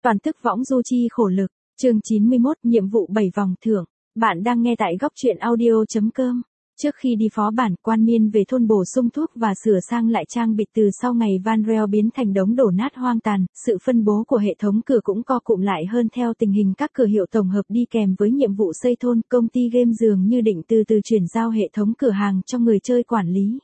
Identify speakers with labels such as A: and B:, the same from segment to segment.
A: Toàn tức võng du chi khổ lực, chương 91, nhiệm vụ 7 vòng thưởng. Bạn đang nghe tại góc truyện audio.com. Trước khi đi phó bản, Quan Miên về thôn bổ sung thuốc và sửa sang lại trang bị từ sau ngày Van Rel biến thành đống đổ nát hoang tàn, sự phân bố của hệ thống cửa cũng co cụm lại hơn theo tình hình các cửa hiệu tổng hợp đi kèm với nhiệm vụ xây thôn. Công ty game dường như định từ từ chuyển giao hệ thống cửa hàng cho người chơi quản lý.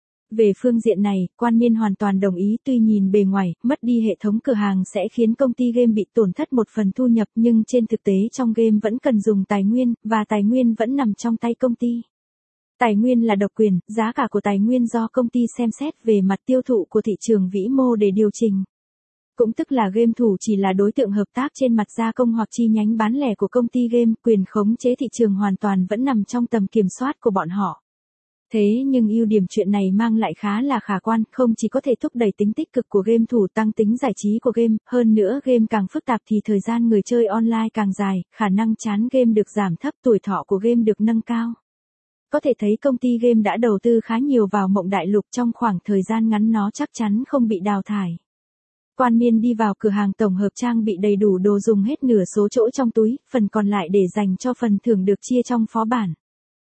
A: Về phương diện này, Quan Miên hoàn toàn đồng ý, tuy nhìn bề ngoài, mất đi hệ thống cửa hàng sẽ khiến công ty game bị tổn thất một phần thu nhập, nhưng trên thực tế trong game vẫn cần dùng tài nguyên, và tài nguyên vẫn nằm trong tay công ty. Tài nguyên là độc quyền, giá cả của tài nguyên do công ty xem xét về mặt tiêu thụ của thị trường vĩ mô để điều chỉnh. Cũng tức là game thủ chỉ là đối tượng hợp tác trên mặt gia công hoặc chi nhánh bán lẻ của công ty game, quyền khống chế thị trường hoàn toàn vẫn nằm trong tầm kiểm soát của bọn họ. Thế nhưng ưu điểm chuyện này mang lại khá là khả quan, không chỉ có thể thúc đẩy tính tích cực của game thủ, tăng tính giải trí của game, hơn nữa game càng phức tạp thì thời gian người chơi online càng dài, khả năng chán game được giảm thấp, tuổi thọ của game được nâng cao. Có thể thấy công ty game đã đầu tư khá nhiều vào Mộng Đại Lục, trong khoảng thời gian ngắn nó chắc chắn không bị đào thải. Quan Miên đi vào cửa hàng tổng hợp trang bị đầy đủ đồ dùng hết nửa số chỗ trong túi, phần còn lại để dành cho phần thưởng được chia trong phó bản.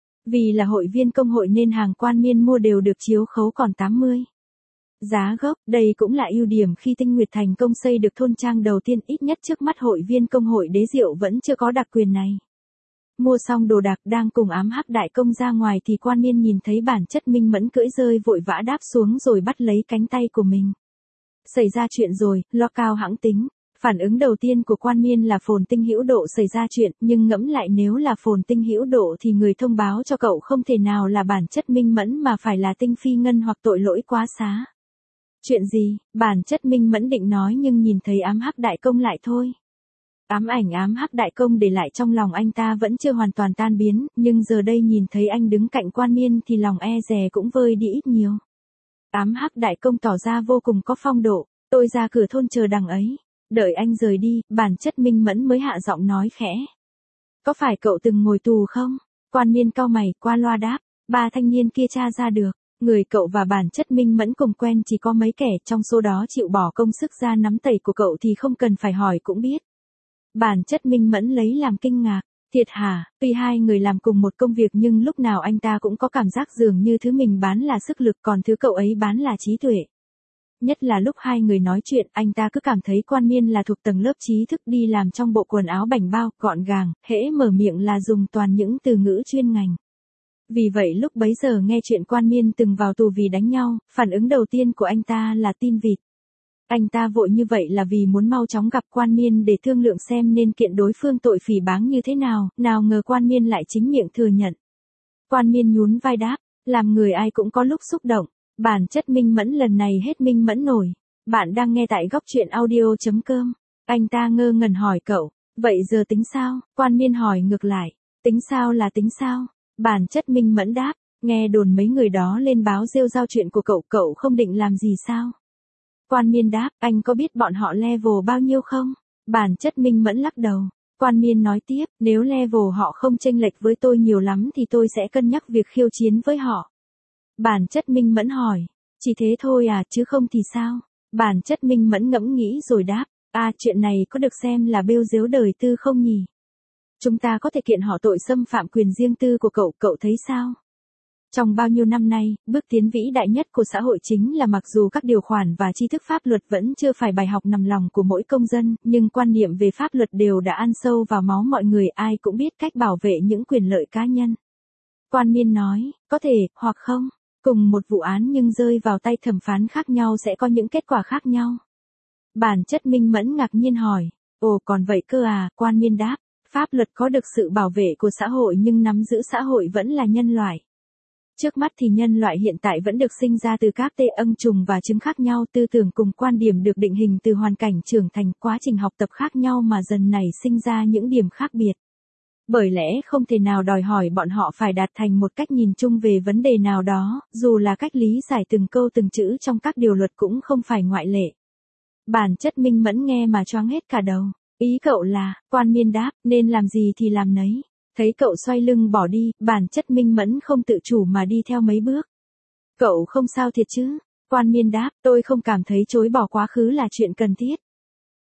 A: Vì là hội viên công hội nên hàng Quan Miên mua đều được chiếu khấu còn 80 giá gốc, đây cũng là ưu điểm khi Tinh Nguyệt thành công xây được thôn trang đầu tiên, ít nhất trước mắt hội viên công hội Đế Diệu vẫn chưa có đặc quyền này. Mua xong đồ đạc đang cùng ám hắc đại công ra ngoài thì Quan Miên nhìn thấy bản chất Minh Mẫn cưỡi rơi vội vã đáp xuống rồi bắt lấy cánh tay của mình. Xảy ra chuyện rồi, lo cao hãng tính. Phản ứng đầu tiên của Quan Miên là Phồn Tinh Hữu Độ xảy ra chuyện, nhưng ngẫm lại nếu là Phồn Tinh Hữu Độ thì người thông báo cho cậu không thể nào là bản chất Minh Mẫn mà phải là Tinh Phi Ngân hoặc tội lỗi quá xá. Chuyện gì? Bản chất Minh Mẫn định nói nhưng nhìn thấy ám hắc đại công lại thôi. Ám ảnh ám hắc đại công để lại trong lòng anh ta vẫn chưa hoàn toàn tan biến, nhưng giờ đây nhìn thấy anh đứng cạnh Quan Miên thì lòng e dè cũng vơi đi ít nhiều. Ám hắc đại công tỏ ra vô cùng có phong độ, tôi ra cửa thôn chờ đằng ấy. Đợi anh rời đi, bản chất Minh Mẫn mới hạ giọng nói khẽ. Có phải cậu từng ngồi tù không? Quan Miên cau mày, qua loa đáp, ba thanh niên kia tra ra được. Người cậu và bản chất Minh Mẫn cùng quen chỉ có mấy kẻ, trong số đó chịu bỏ công sức ra nắm tẩy của cậu thì không cần phải hỏi cũng biết. Bản chất Minh Mẫn lấy làm kinh ngạc. Thiệt hả? Tuy hai người làm cùng một công việc nhưng lúc nào anh ta cũng có cảm giác dường như thứ mình bán là sức lực, còn thứ cậu ấy bán là trí tuệ. Nhất là lúc hai người nói chuyện, anh ta cứ cảm thấy Quan Miên là thuộc tầng lớp trí thức đi làm trong bộ quần áo bảnh bao, gọn gàng, hễ mở miệng là dùng toàn những từ ngữ chuyên ngành. Vì vậy lúc bấy giờ nghe chuyện Quan Miên từng vào tù vì đánh nhau, phản ứng đầu tiên của anh ta là tin vịt. Anh ta vội như vậy là vì muốn mau chóng gặp Quan Miên để thương lượng xem nên kiện đối phương tội phỉ báng như thế nào, nào ngờ Quan Miên lại chính miệng thừa nhận. Quan Miên nhún vai đáp, làm người ai cũng có lúc xúc động. Bản chất Minh Mẫn lần này hết Minh Mẫn nổi. Bạn đang nghe tại góc truyện audio.com. Anh ta ngơ ngẩn hỏi cậu, vậy giờ tính sao? Quan Miên hỏi ngược lại, tính sao là tính sao? Bản chất Minh Mẫn đáp, nghe đồn mấy người đó lên báo rêu rao chuyện của cậu, cậu không định làm gì sao? Quan Miên đáp, anh có biết bọn họ level bao nhiêu không? Bản chất Minh Mẫn lắc đầu. Quan Miên nói tiếp, nếu level họ không chênh lệch với tôi nhiều lắm thì tôi sẽ cân nhắc việc khiêu chiến với họ. Bản chất Minh Mẫn hỏi, chỉ thế thôi à, chứ không thì sao? Bản chất Minh Mẫn ngẫm nghĩ rồi đáp, chuyện này có được xem là bêu dếu đời tư không nhỉ? Chúng ta có thể kiện họ tội xâm phạm quyền riêng tư của cậu, cậu thấy sao? Trong bao nhiêu năm nay, bước tiến vĩ đại nhất của xã hội chính là mặc dù các điều khoản và tri thức pháp luật vẫn chưa phải bài học nằm lòng của mỗi công dân, nhưng quan niệm về pháp luật đều đã ăn sâu vào máu mọi người, ai cũng biết cách bảo vệ những quyền lợi cá nhân. Quan Miên nói, có thể, hoặc không. Cùng một vụ án nhưng rơi vào tay thẩm phán khác nhau sẽ có những kết quả khác nhau. Bản chất Minh Mẫn ngạc nhiên hỏi, ồ còn vậy cơ à? Quan Miên đáp, pháp luật có được sự bảo vệ của xã hội nhưng nắm giữ xã hội vẫn là nhân loại. Trước mắt thì nhân loại hiện tại vẫn được sinh ra từ các âm trùng và trứng khác nhau, tư tưởng cùng quan điểm được định hình từ hoàn cảnh trưởng thành, quá trình học tập khác nhau mà dần nảy sinh ra những điểm khác biệt. Bởi lẽ không thể nào đòi hỏi bọn họ phải đạt thành một cách nhìn chung về vấn đề nào đó, dù là cách lý giải từng câu từng chữ trong các điều luật cũng không phải ngoại lệ. Bản chất Minh Mẫn nghe mà choáng hết cả đầu. Ý cậu là, Quan Miên đáp, nên làm gì thì làm nấy. Thấy cậu xoay lưng bỏ đi, bản chất Minh Mẫn không tự chủ mà đi theo mấy bước. Cậu không sao thiệt chứ? Quan Miên đáp, tôi không cảm thấy chối bỏ quá khứ là chuyện cần thiết.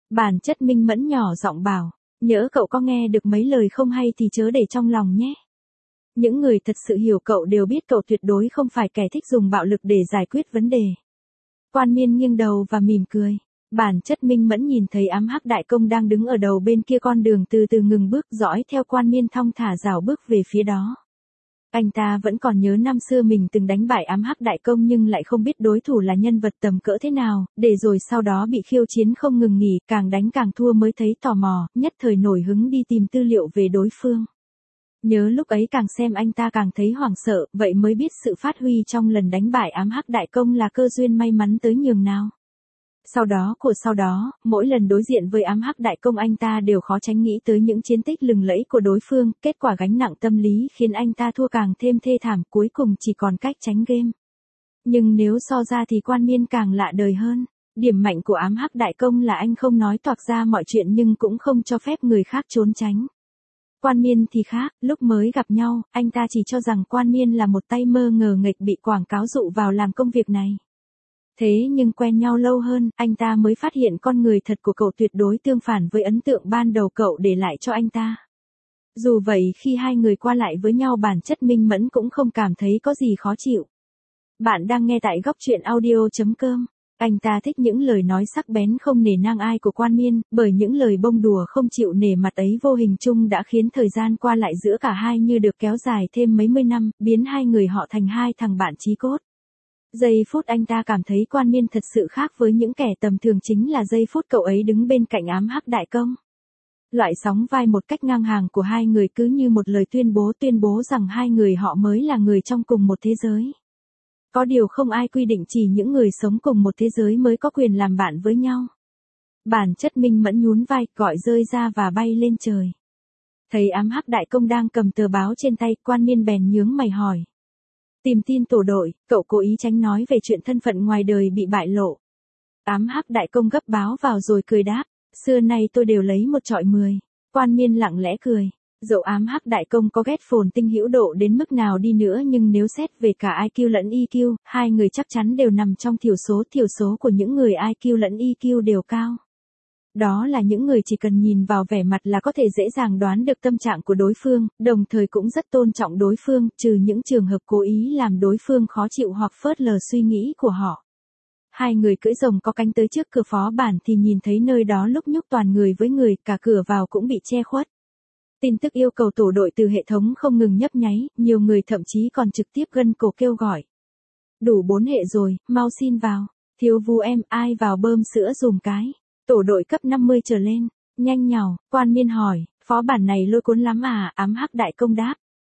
A: Bản chất minh mẫn nhỏ giọng bảo, nhỡ cậu có nghe được mấy lời không hay thì chớ để trong lòng nhé. Những người thật sự hiểu cậu đều biết cậu tuyệt đối không phải kẻ thích dùng bạo lực để giải quyết vấn đề. Quan Miên nghiêng đầu và mỉm cười. Bản chất minh mẫn nhìn thấy ám hắc đại công đang đứng ở đầu bên kia con đường từ từ ngừng bước dõi theo Quan Miên thong thả rảo bước về phía đó. Anh ta vẫn còn nhớ năm xưa mình từng đánh bại ám hắc đại công nhưng lại không biết đối thủ là nhân vật tầm cỡ thế nào, để rồi sau đó bị khiêu chiến không ngừng nghỉ, càng đánh càng thua mới thấy tò mò, nhất thời nổi hứng đi tìm tư liệu về đối phương. Nhớ lúc ấy càng xem anh ta càng thấy hoảng sợ, vậy mới biết sự phát huy trong lần đánh bại ám hắc đại công là cơ duyên may mắn tới nhường nào. Sau đó, mỗi lần đối diện với ám hắc đại công anh ta đều khó tránh nghĩ tới những chiến tích lừng lẫy của đối phương, kết quả gánh nặng tâm lý khiến anh ta thua càng thêm thê thảm, cuối cùng chỉ còn cách tránh game. Nhưng nếu so ra thì Quan Miên càng lạ đời hơn. Điểm mạnh của ám hắc đại công là anh không nói toạc ra mọi chuyện nhưng cũng không cho phép người khác trốn tránh. Quan Miên thì khác, lúc mới gặp nhau, anh ta chỉ cho rằng Quan Miên là một tay mơ ngờ nghệch bị quảng cáo dụ vào làm công việc này. Thế nhưng quen nhau lâu hơn, anh ta mới phát hiện con người thật của cậu tuyệt đối tương phản với ấn tượng ban đầu cậu để lại cho anh ta. Dù vậy khi hai người qua lại với nhau bản chất minh mẫn cũng không cảm thấy có gì khó chịu. Bạn đang nghe tại góc truyện audio.com. Anh ta thích những lời nói sắc bén không nể nang ai của Quan Miên, bởi những lời bông đùa không chịu nể mặt ấy vô hình chung đã khiến thời gian qua lại giữa cả hai như được kéo dài thêm mấy mươi năm, biến hai người họ thành hai thằng bạn chí cốt. Giây phút anh ta cảm thấy Quan Miên thật sự khác với những kẻ tầm thường chính là giây phút cậu ấy đứng bên cạnh ám hắc đại công. Loại sóng vai một cách ngang hàng của hai người cứ như một lời tuyên bố rằng hai người họ mới là người trong cùng một thế giới. Có điều không ai quy định chỉ những người sống cùng một thế giới mới có quyền làm bạn với nhau. Bản chất minh mẫn nhún vai, gọi rơi ra và bay lên trời. Thấy ám hắc đại công đang cầm tờ báo trên tay, Quan Miên bèn nhướng mày hỏi. Tìm tin tổ đội, cậu cố ý tránh nói về chuyện thân phận ngoài đời bị bại lộ. Ám hắc đại công gấp báo vào rồi cười đáp, xưa nay tôi đều lấy một chọi 10. Quan Miên lặng lẽ cười. Dẫu ám hắc đại công có ghét phồn tinh hữu độ đến mức nào đi nữa nhưng nếu xét về cả IQ lẫn EQ, hai người chắc chắn đều nằm trong thiểu số của những người IQ lẫn EQ đều cao. Đó là những người chỉ cần nhìn vào vẻ mặt là có thể dễ dàng đoán được tâm trạng của đối phương, đồng thời cũng rất tôn trọng đối phương, trừ những trường hợp cố ý làm đối phương khó chịu hoặc phớt lờ suy nghĩ của họ. Hai người cưỡi rồng có cánh tới trước cửa phó bản thì nhìn thấy nơi đó lúc nhúc toàn người với người, cả cửa vào cũng bị che khuất. Tin tức yêu cầu tổ đội từ hệ thống không ngừng nhấp nháy, nhiều người thậm chí còn trực tiếp gân cổ kêu gọi. Đủ 4 hệ rồi, mau xin vào. Thiếu vu em, ai vào bơm sữa dùm cái. Tổ đội cấp 50 trở lên. Nhanh nhào, Quan Miên hỏi, phó bản này lôi cuốn lắm à, ám hắc đại công đáp.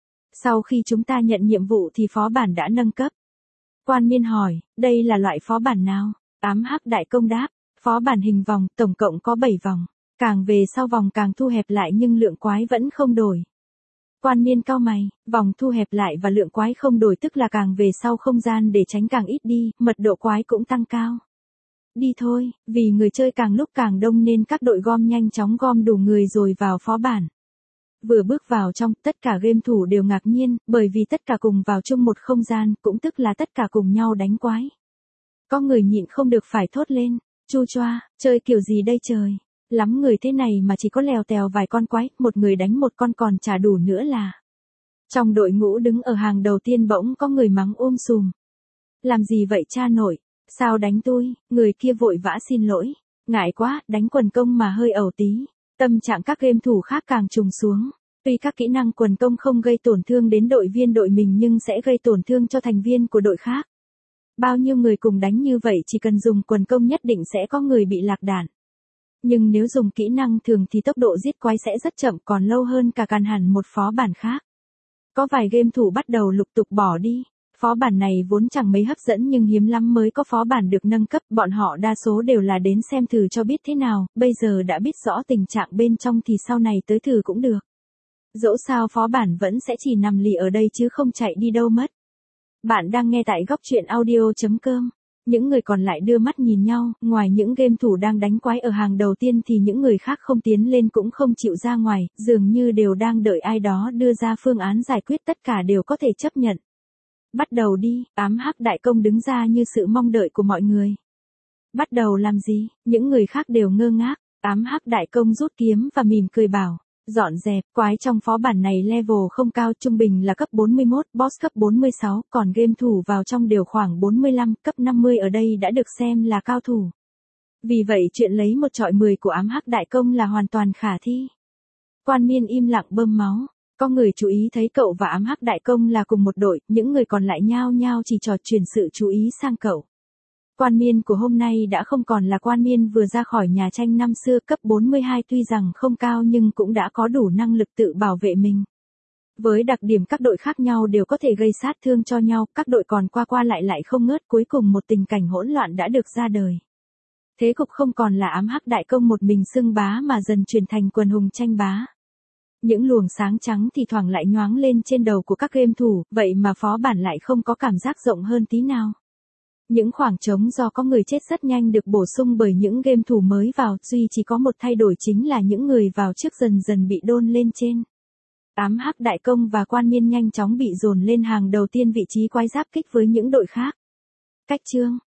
A: Sau khi chúng ta nhận nhiệm vụ thì phó bản đã nâng cấp. Quan Miên hỏi, đây là loại phó bản nào? Ám hắc đại công đáp, phó bản hình vòng, tổng cộng có 7 vòng. Càng về sau vòng càng thu hẹp lại nhưng lượng quái vẫn không đổi. Quan Miên cau mày, vòng thu hẹp lại và lượng quái không đổi tức là càng về sau không gian để tránh càng ít đi, mật độ quái cũng tăng cao. Đi thôi, vì người chơi càng lúc càng đông nên các đội gom nhanh chóng gom đủ người rồi vào phó bản. Vừa bước vào trong, tất cả game thủ đều ngạc nhiên, bởi vì tất cả cùng vào chung một không gian, cũng tức là tất cả cùng nhau đánh quái. Có người nhịn không được phải thốt lên, chu choa, chơi kiểu gì đây trời. Lắm người thế này mà chỉ có lèo tèo vài con quái, một người đánh một con còn chả đủ nữa là. Trong đội ngũ đứng ở hàng đầu tiên bỗng có người mắng sùm. Làm gì vậy cha nội? Sao đánh tôi? Người kia vội vã xin lỗi. Ngại quá, đánh quần công mà hơi ẩu tí. Tâm trạng các game thủ khác càng trùng xuống. Tuy các kỹ năng quần công không gây tổn thương đến đội viên đội mình nhưng sẽ gây tổn thương cho thành viên của đội khác. Bao nhiêu người cùng đánh như vậy chỉ cần dùng quần công nhất định sẽ có người bị lạc đạn. Nhưng nếu dùng kỹ năng thường thì tốc độ giết quái sẽ rất chậm còn lâu hơn cả càn hẳn một phó bản khác. Có vài game thủ bắt đầu lục tục bỏ đi. Phó bản này vốn chẳng mấy hấp dẫn nhưng hiếm lắm mới có phó bản được nâng cấp. Bọn họ đa số đều là đến xem thử cho biết thế nào, bây giờ đã biết rõ tình trạng bên trong thì sau này tới thử cũng được. Dẫu sao phó bản vẫn sẽ chỉ nằm lì ở đây chứ không chạy đi đâu mất. Bạn đang nghe tại góc truyện audio.com. Những người còn lại đưa mắt nhìn nhau, ngoài những game thủ đang đánh quái ở hàng đầu tiên thì những người khác không tiến lên cũng không chịu ra ngoài, dường như đều đang đợi ai đó đưa ra phương án giải quyết tất cả đều có thể chấp nhận. Bắt đầu đi, ám hắc đại công đứng ra như sự mong đợi của mọi người. Bắt đầu làm gì? Những người khác đều ngơ ngác. Ám hắc đại công rút kiếm và mỉm cười bảo, dọn dẹp, quái trong phó bản này level không cao, trung bình là cấp 41, boss cấp 46, còn game thủ vào trong đều khoảng 45, cấp 50 ở đây đã được xem là cao thủ. Vì vậy chuyện lấy 1 chọi 10 của ám hắc đại công là hoàn toàn khả thi. Quan Miên im lặng bơm máu. Có người chú ý thấy cậu và ám hắc đại công là cùng một đội, những người còn lại nhao nhao chỉ trò chuyển sự chú ý sang cậu. Quan Miên của hôm nay đã không còn là Quan Miên vừa ra khỏi nhà tranh năm xưa, cấp 42 tuy rằng không cao nhưng cũng đã có đủ năng lực tự bảo vệ mình. Với đặc điểm các đội khác nhau đều có thể gây sát thương cho nhau, các đội còn qua lại không ngớt, cuối cùng một tình cảnh hỗn loạn đã được ra đời. Thế cục không còn là ám hắc đại công một mình xưng bá mà dần chuyển thành quần hùng tranh bá. Những luồng sáng trắng thì thoảng lại nhoáng lên trên đầu của các game thủ, vậy mà phó bản lại không có cảm giác rộng hơn tí nào. Những khoảng trống do có người chết rất nhanh được bổ sung bởi những game thủ mới vào, duy chỉ có một thay đổi chính là những người vào trước dần dần bị đôn lên trên. Ám hắc đại công và Quan Miên nhanh chóng bị dồn lên hàng đầu tiên vị trí quái giáp kích với những đội khác. Cách chương